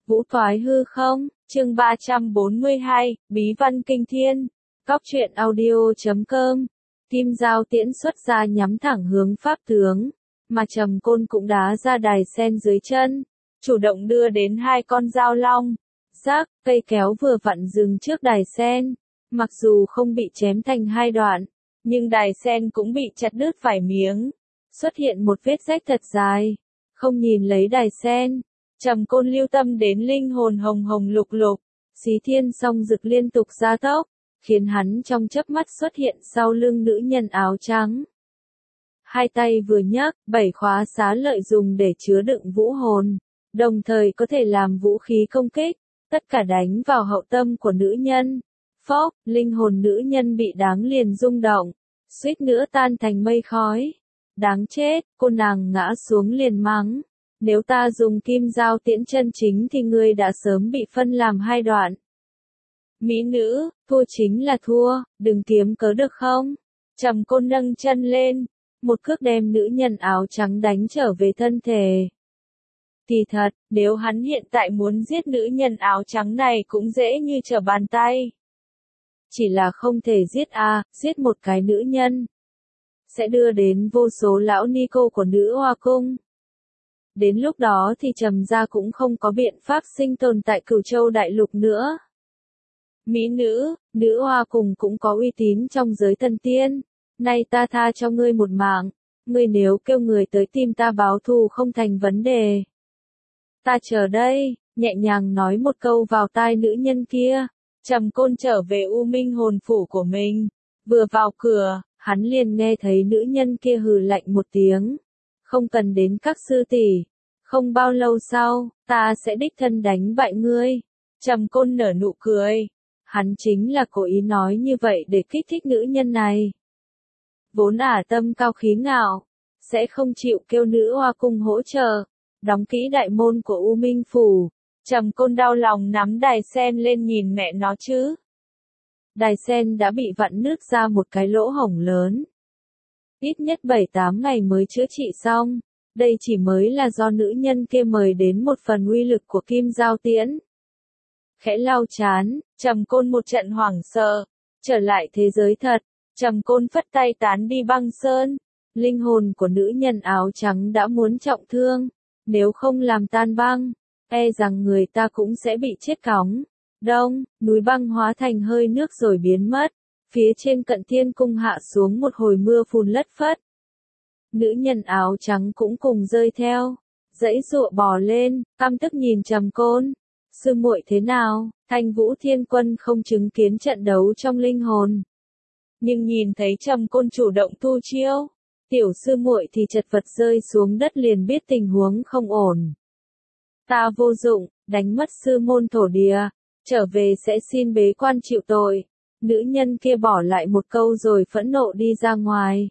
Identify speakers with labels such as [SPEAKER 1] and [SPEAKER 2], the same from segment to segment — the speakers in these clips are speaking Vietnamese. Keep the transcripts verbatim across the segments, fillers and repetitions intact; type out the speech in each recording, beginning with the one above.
[SPEAKER 1] Vũ thoái hư không, chương ba trăm bốn mươi hai, Bí văn kinh thiên. Góc truyện audio chấm com. Kim Giao tiễn xuất ra nhắm thẳng hướng pháp tướng, mà Trầm Côn cũng đá ra đài sen dưới chân, chủ động đưa đến hai con dao long. Rác, cây kéo vừa vặn dừng trước đài sen, mặc dù không bị chém thành hai đoạn, nhưng đài sen cũng bị chặt đứt vài miếng, xuất hiện một vết rách thật dài. Không nhìn lấy đài sen, Trầm Côn lưu tâm đến linh hồn hồng hồng lục lục, xí thiên song rực liên tục gia tốc, khiến hắn trong chớp mắt xuất hiện sau lưng nữ nhân áo trắng. Hai tay vừa nhấc, bảy khóa xá lợi dùng để chứa đựng vũ hồn, đồng thời có thể làm vũ khí công kích, tất cả đánh vào hậu tâm của nữ nhân. Phốc, linh hồn nữ nhân bị đáng liền rung động, suýt nữa tan thành mây khói. Đáng chết, cô nàng ngã xuống liền mắng. Nếu ta dùng kim dao tiễn chân chính thì ngươi đã sớm bị phân làm hai đoạn. Mỹ nữ, thua chính là thua, đừng kiếm cớ được không? Trầm Côn nâng chân lên, một cước đem nữ nhân áo trắng đánh trở về thân thể. Kỳ thật, nếu hắn hiện tại muốn giết nữ nhân áo trắng này cũng dễ như trở bàn tay. Chỉ là không thể giết a, à, giết một cái nữ nhân sẽ đưa đến vô số lão ni cô của nữ hoa cung. Đến lúc đó thì Trầm gia cũng không có biện pháp sinh tồn tại Cửu Châu đại lục nữa. Mỹ nữ, nữ hoa cùng cũng có uy tín trong giới thần tiên. Nay ta tha cho ngươi một mạng, ngươi nếu kêu người tới tìm ta báo thù không thành vấn đề. Ta chờ đây, nhẹ nhàng nói một câu vào tai nữ nhân kia. Trầm Côn trở về U Minh hồn phủ của mình, vừa vào cửa, hắn liền nghe thấy nữ nhân kia hừ lạnh một tiếng. Không cần đến các sư tỷ, không bao lâu sau, ta sẽ đích thân đánh bại ngươi. Trầm Côn nở nụ cười, hắn chính là cố ý nói như vậy để kích thích nữ nhân này. Vốn ả tâm cao khí ngạo, sẽ không chịu kêu nữ hoa cung hỗ trợ, đóng kỹ đại môn của U Minh phủ. Trầm Côn đau lòng nắm đài sen lên nhìn mẹ nó chứ. Đài sen đã bị vặn nứt ra một cái lỗ hổng lớn. Ít nhất bảy tám ngày mới chữa trị xong, đây chỉ mới là do nữ nhân kia mời đến một phần uy lực của kim giao tiễn. Khẽ lau chán, Trầm Côn một trận hoảng sợ, trở lại thế giới thật, Trầm Côn phất tay tán đi băng sơn, linh hồn của nữ nhân áo trắng đã muốn trọng thương, nếu không làm tan băng, e rằng người ta cũng sẽ bị chết cóng. Đông, núi băng hóa thành hơi nước rồi biến mất. Phía trên Cận Thiên cung hạ xuống một hồi mưa phùn lất phất. Nữ nhân áo trắng cũng cùng rơi theo, dãy dụa bò lên, căm tức nhìn Trầm Côn. Sư muội thế nào? Thanh Vũ Thiên Quân không chứng kiến trận đấu trong linh hồn, nhưng nhìn thấy Trầm Côn chủ động thu chiêu, tiểu sư muội thì chật vật rơi xuống đất liền biết tình huống không ổn. Ta vô dụng, đánh mất sư môn thổ địa, trở về sẽ xin bế quan chịu tội. Nữ nhân kia bỏ lại một câu rồi phẫn nộ đi ra ngoài.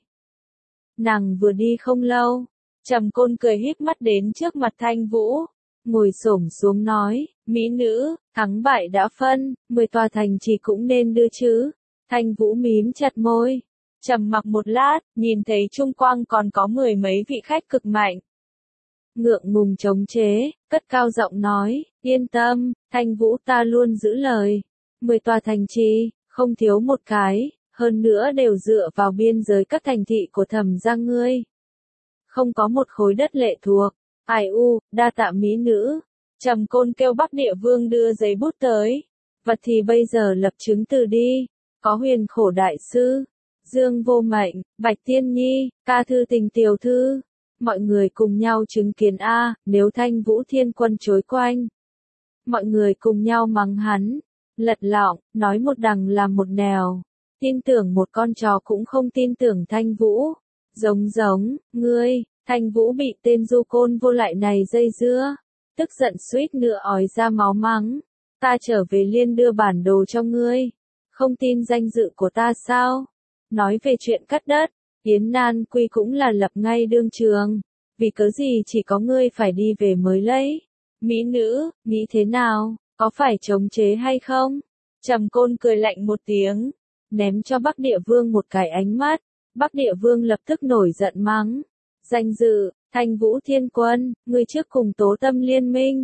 [SPEAKER 1] Nàng vừa đi không lâu, Trầm Côn cười híp mắt đến trước mặt Thanh Vũ, ngồi xổm xuống nói, mỹ nữ, thắng bại đã phân, mười tòa thành trì cũng nên đưa chứ. Thanh Vũ mím chặt môi, trầm mặc một lát, nhìn thấy chung quanh còn có mười mấy vị khách cực mạnh. Ngượng ngùng chống chế, cất cao giọng nói, yên tâm, Thanh Vũ ta luôn giữ lời. Mười tòa thành trì, không thiếu một cái, hơn nữa đều dựa vào biên giới các thành thị của Thẩm gia ngươi. Không có một khối đất lệ thuộc. Ai u, đa tạ mỹ nữ. Trầm Côn kêu Bắc Địa Vương đưa giấy bút tới. Vật thì bây giờ lập chứng từ đi. Có Huyền Khổ đại sư, Dương Vô Mệnh, Bạch Tiên Nhi, Ca Thư Tình tiểu thư. Mọi người cùng nhau chứng kiến a, nếu Thanh Vũ Thiên Quân chối quanh. Mọi người cùng nhau mắng hắn. Lật lọng, nói một đằng làm một nẻo. Tin tưởng một con chó cũng không tin tưởng Thanh Vũ. Giống giống, ngươi, Thanh Vũ bị tên du côn vô lại này dây dưa. Tức giận suýt nữa ói ra máu mắng. Ta trở về liên đưa bản đồ cho ngươi. Không tin danh dự của ta sao? Nói về chuyện cắt đất, Yến Nan Quy cũng là lập ngay đương trường. Vì cớ gì chỉ có ngươi phải đi về mới lấy. Mỹ nữ, nghĩ thế nào? Có phải chống chế hay không? Trầm Côn cười lạnh một tiếng, ném cho Bắc Địa Vương một cái ánh mắt. Bắc Địa Vương lập tức nổi giận mắng. Danh dự, Thanh Vũ Thiên Quân, ngươi trước cùng Tố Tâm liên minh.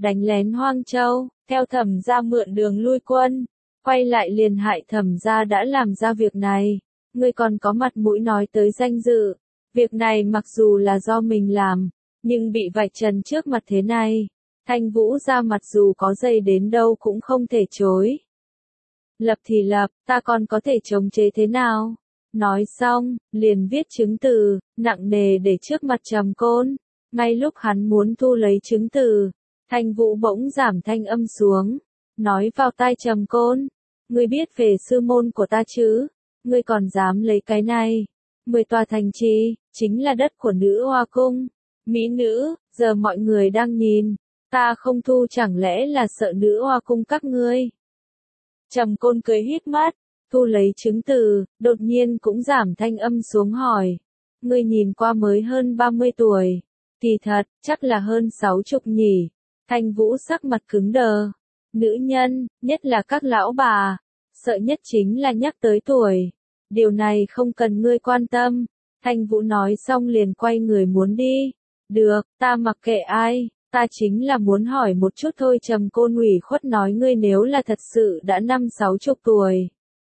[SPEAKER 1] đánh lén Hoang Châu, theo Thẩm gia mượn đường lui quân, quay lại liền hại Thẩm gia đã làm ra việc này, ngươi còn có mặt mũi nói tới danh dự, việc này mặc dù là do mình làm, nhưng bị vạch trần trước mặt thế này, Thanh Vũ ra mặt dù có dày đến đâu cũng không thể chối. Lập thì lập, ta còn có thể chống chế thế nào? Nói xong, liền viết chứng từ, nặng nề để trước mặt Trầm Côn. Ngay lúc hắn muốn thu lấy chứng từ, Thanh Vũ bỗng giảm thanh âm xuống, nói vào tai Trầm Côn, ngươi biết về sư môn của ta chứ, ngươi còn dám lấy cái này. Mười tòa thành trì, chính là đất của nữ hoa cung. Mỹ nữ, giờ mọi người đang nhìn, ta không thu chẳng lẽ là sợ nữ hoa cung các ngươi. Trầm Côn cười híp mắt, thu lấy chứng từ, đột nhiên cũng giảm thanh âm xuống hỏi. Ngươi nhìn qua mới hơn ba mươi tuổi. Kỳ thật, chắc là hơn sáu chục nhỉ. Thanh Vũ sắc mặt cứng đờ. Nữ nhân, nhất là các lão bà, sợ nhất chính là nhắc tới tuổi. Điều này không cần ngươi quan tâm. Thanh Vũ nói xong liền quay người muốn đi. Được, ta mặc kệ ai, ta chính là muốn hỏi một chút thôi. Trầm Côn ủy khuất nói ngươi nếu là thật sự đã năm sáu chục tuổi.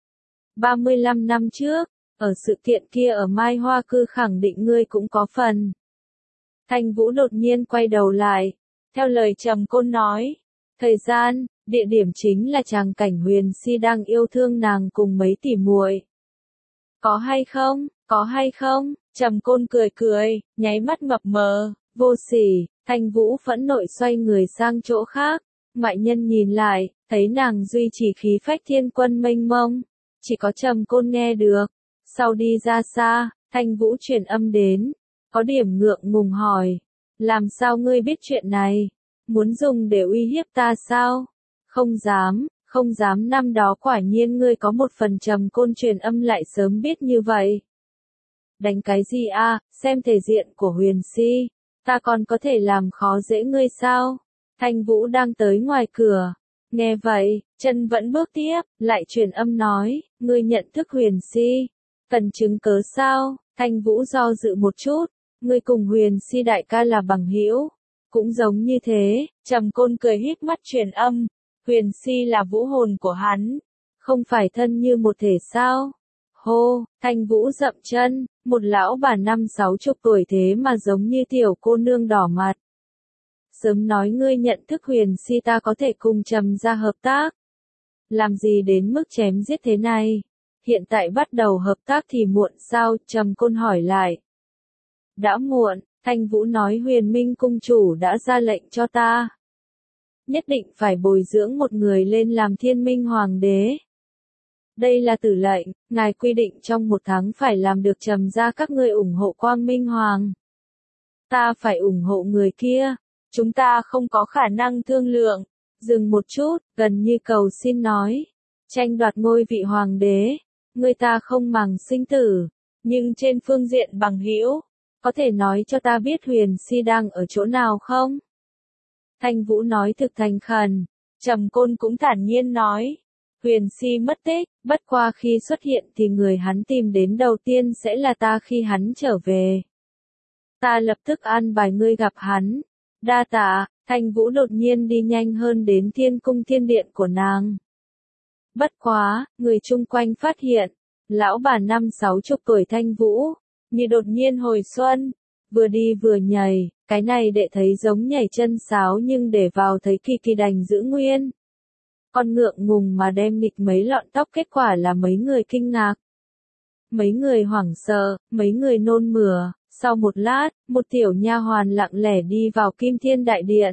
[SPEAKER 1] ba mươi lăm năm trước, ở sự kiện kia ở Mai Hoa Cư khẳng định ngươi cũng có phần. Thanh Vũ đột nhiên quay đầu lại, theo lời Trầm Côn nói, thời gian, địa điểm chính là tràng cảnh Huyền Si đang yêu thương nàng cùng mấy tỷ muội. Có hay không, có hay không? Trầm Côn cười cười, nháy mắt mập mờ, vô sỉ. Thanh Vũ phẫn nộ xoay người sang chỗ khác, ngoại nhân nhìn lại, thấy nàng duy trì khí phách thiên quân mênh mông, chỉ có Trầm Côn nghe được. Sau đi ra xa, Thanh Vũ truyền âm đến, có điểm ngượng ngùng hỏi, làm sao ngươi biết chuyện này? Muốn dùng để uy hiếp ta sao? Không dám, không dám, năm đó quả nhiên ngươi có một phần. Trầm Côn truyền âm lại sớm biết như vậy. Đánh cái gì a? Xem thể diện của Huyền Si, ta còn có thể làm khó dễ ngươi sao? Thanh Vũ đang tới ngoài cửa, nghe vậy, chân vẫn bước tiếp, lại truyền âm nói, ngươi nhận thức Huyền Si, cần chứng cớ sao? Thanh Vũ do dự một chút, ngươi cùng Huyền Si đại ca là bằng hữu, cũng giống như thế. Trầm Côn cười híp mắt truyền âm, Huyền Si là vũ hồn của hắn, không phải thân như một thể sao? Hô, Thanh Vũ dậm chân, một lão bà năm sáu chục tuổi thế mà giống như tiểu cô nương đỏ mặt. Sớm nói ngươi nhận thức Huyền Si ta có thể cùng Trầm gia hợp tác. Làm gì đến mức chém giết thế này? Hiện tại bắt đầu hợp tác thì muộn sao? Trầm Côn hỏi lại. Đã muộn, Thanh Vũ nói Huyền Minh cung chủ đã ra lệnh cho ta. Nhất định phải bồi dưỡng một người lên làm thiên minh hoàng đế. Đây là tử lệnh, ngài quy định trong một tháng phải làm được. Trầm gia các ngươi ủng hộ Quang Minh Hoàng. Ta phải ủng hộ người kia, chúng ta không có khả năng thương lượng. Dừng một chút, gần như cầu xin nói. Tranh đoạt ngôi vị hoàng đế, người ta không màng sinh tử, nhưng trên phương diện bằng hữu, có thể nói cho ta biết Huyền Si đang ở chỗ nào không? Thanh Vũ nói thực thành khẩn. Trầm Côn cũng thản nhiên nói. Huyền Si mất tích, bất qua khi xuất hiện thì người hắn tìm đến đầu tiên sẽ là ta khi hắn trở về. Ta lập tức an bài ngươi gặp hắn. Đa tạ. Thanh Vũ đột nhiên đi nhanh hơn đến thiên cung thiên điện của nàng. Bất quá, người chung quanh phát hiện, lão bà năm sáu chục tuổi Thanh Vũ, như đột nhiên hồi xuân, vừa đi vừa nhảy, cái này đệ thấy giống nhảy chân sáo nhưng để vào thấy kỳ kỳ đành giữ nguyên. Con ngượng ngùng mà đem nghịch mấy lọn tóc, kết quả là mấy người kinh ngạc. Mấy người hoảng sợ, mấy người nôn mửa. Sau một lát, một tiểu nha hoàn lặng lẽ đi vào Kim Thiên Đại Điện.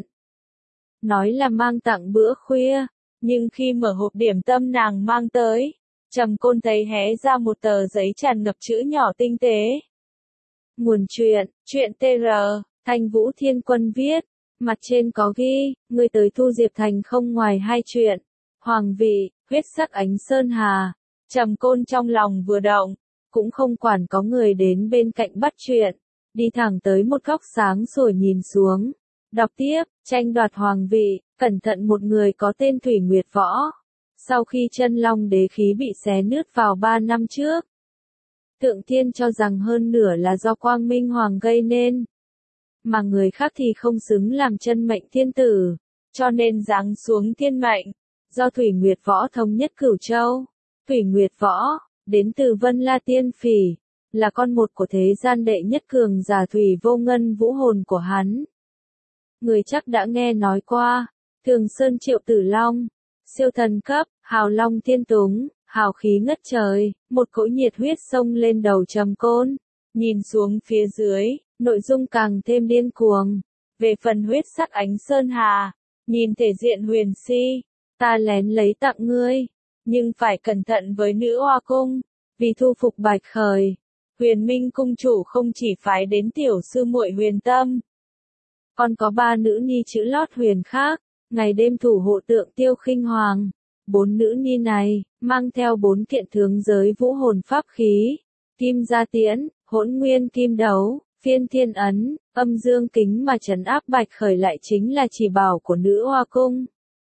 [SPEAKER 1] Nói là mang tặng bữa khuya, nhưng khi mở hộp điểm tâm nàng mang tới, Trầm Côn thấy hé ra một tờ giấy tràn ngập chữ nhỏ tinh tế. Nguồn truyện, truyện tê rờ, Thanh Vũ Thiên Quân viết, mặt trên có ghi, người tới Thu Diệp Thành không ngoài hai chuyện, hoàng vị, huyết sắc ánh sơn hà. Trầm Côn trong lòng vừa động, cũng không quản có người đến bên cạnh bắt chuyện, đi thẳng tới một góc sáng sủa nhìn xuống, đọc tiếp, tranh đoạt hoàng vị, cẩn thận một người có tên Thủy Nguyệt Võ. Sau khi chân long đế khí bị xé nứt vào ba năm trước, Thượng Thiên cho rằng hơn nửa là do Quang Minh Hoàng gây nên, mà người khác thì không xứng làm chân mệnh thiên tử. cho nên giáng xuống thiên mệnh, do Thủy Nguyệt Võ thống nhất Cửu Châu. Thủy Nguyệt Võ, đến từ Vân La Tiên Phỉ, là con một của thế gian đệ nhất cường giả Thủy Vô Ngân vũ hồn của hắn. Người chắc đã nghe nói qua, Thường Sơn Triệu Tử Long, siêu thần cấp, hào long thiên túng, hào khí ngất trời, một cỗ nhiệt huyết xông lên đầu Trầm Côn. Nhìn xuống phía dưới, nội dung càng thêm điên cuồng. Về phần huyết sắc ánh sơn hà, nhìn thể diện huyền si, ta lén lấy tặng ngươi, nhưng phải cẩn thận với nữ hoa cung, vì thu phục Bạch Khởi. Huyền Minh cung chủ không chỉ phái đến tiểu sư muội Huyền Tâm, còn có ba nữ nhi chữ lót huyền khác, ngày đêm thủ hộ tượng Tiêu Khinh Hoàng. Bốn nữ nhi này, mang theo bốn kiện tướng giới vũ hồn pháp khí, Kim Gia Tiễn, Hỗn Nguyên Kim Đấu, Phiên Thiên Ấn, Âm Dương Kính mà trấn áp Bạch Khởi lại chính là chỉ bảo của nữ hoa cung.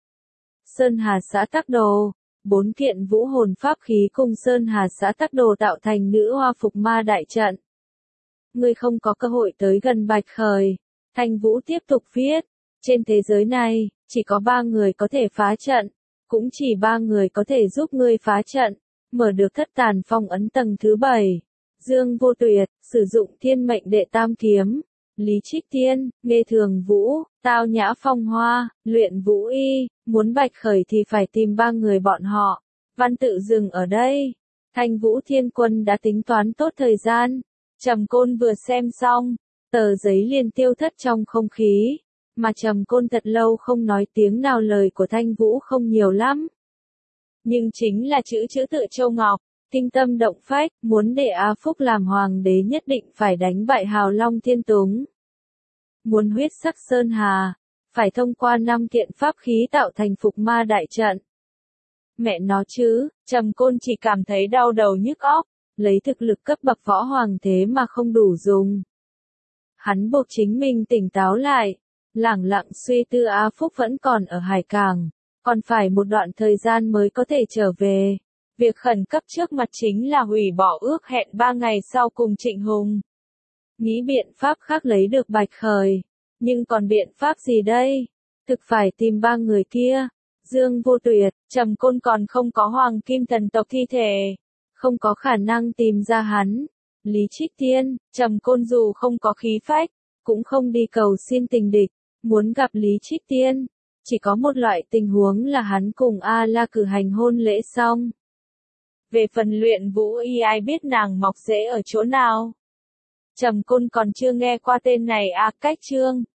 [SPEAKER 1] Sơn Hà Xã Tắc Đồ, bốn kiện vũ hồn pháp khí cùng Sơn Hà Xã Tắc Đồ tạo thành nữ hoa phục ma đại trận. Ngươi không có cơ hội tới gần Bạch Khởi. Thanh Vũ tiếp tục viết, trên thế giới này, chỉ có ba người có thể phá trận, cũng chỉ ba người có thể giúp ngươi phá trận, mở được thất tàn phong ấn tầng thứ bảy. Dương Vô Tuyệt, sử dụng thiên mệnh đệ tam kiếm, Lý Trích Tiên, Nghê Thường Vũ, Tao Nhã Phong Hoa, Luyện Vũ Y, muốn Bạch Khởi thì phải tìm ba người bọn họ. Văn tự dừng ở đây. Thanh Vũ Thiên Quân đã tính toán tốt thời gian. Trầm Côn vừa xem xong, tờ giấy liền tiêu thất trong không khí, mà Trầm Côn thật lâu không nói tiếng nào. Lời của Thanh Vũ không nhiều lắm, nhưng chính là chữ chữ tự châu ngọc, kinh tâm động phách, muốn để A Phúc làm hoàng đế nhất định phải đánh bại Hào Long Thiên Túng. Muốn huyết sắc sơn hà, phải thông qua năm kiện pháp khí tạo thành phục ma đại trận. Mẹ nó chứ, Trầm Côn chỉ cảm thấy đau đầu nhức óc, lấy thực lực cấp bậc võ hoàng thế mà không đủ dùng. Hắn buộc chính mình tỉnh táo lại, lẳng lặng suy tư. A Phúc vẫn còn ở Hải Cảng, còn phải một đoạn thời gian mới có thể trở về. Việc khẩn cấp trước mặt chính là hủy bỏ ước hẹn ba ngày sau cùng Trịnh Hùng. Nghĩ biện pháp khác lấy được Bạch Khởi, nhưng còn biện pháp gì đây? Thực phải tìm ba người kia. Dương Vô Tuyệt, Trầm Côn còn không có Hoàng Kim thần tộc thi thể, không có khả năng tìm ra hắn. Lý Trích Tiên, Trầm Côn dù không có khí phách, cũng không đi cầu xin tình địch, muốn gặp Lý Trích Tiên, chỉ có một loại tình huống là hắn cùng A La cử hành hôn lễ xong. Về phần Luyện Vũ Y, ai biết nàng mọc rễ ở chỗ nào? Trầm Côn còn chưa nghe qua tên này. À, cách chương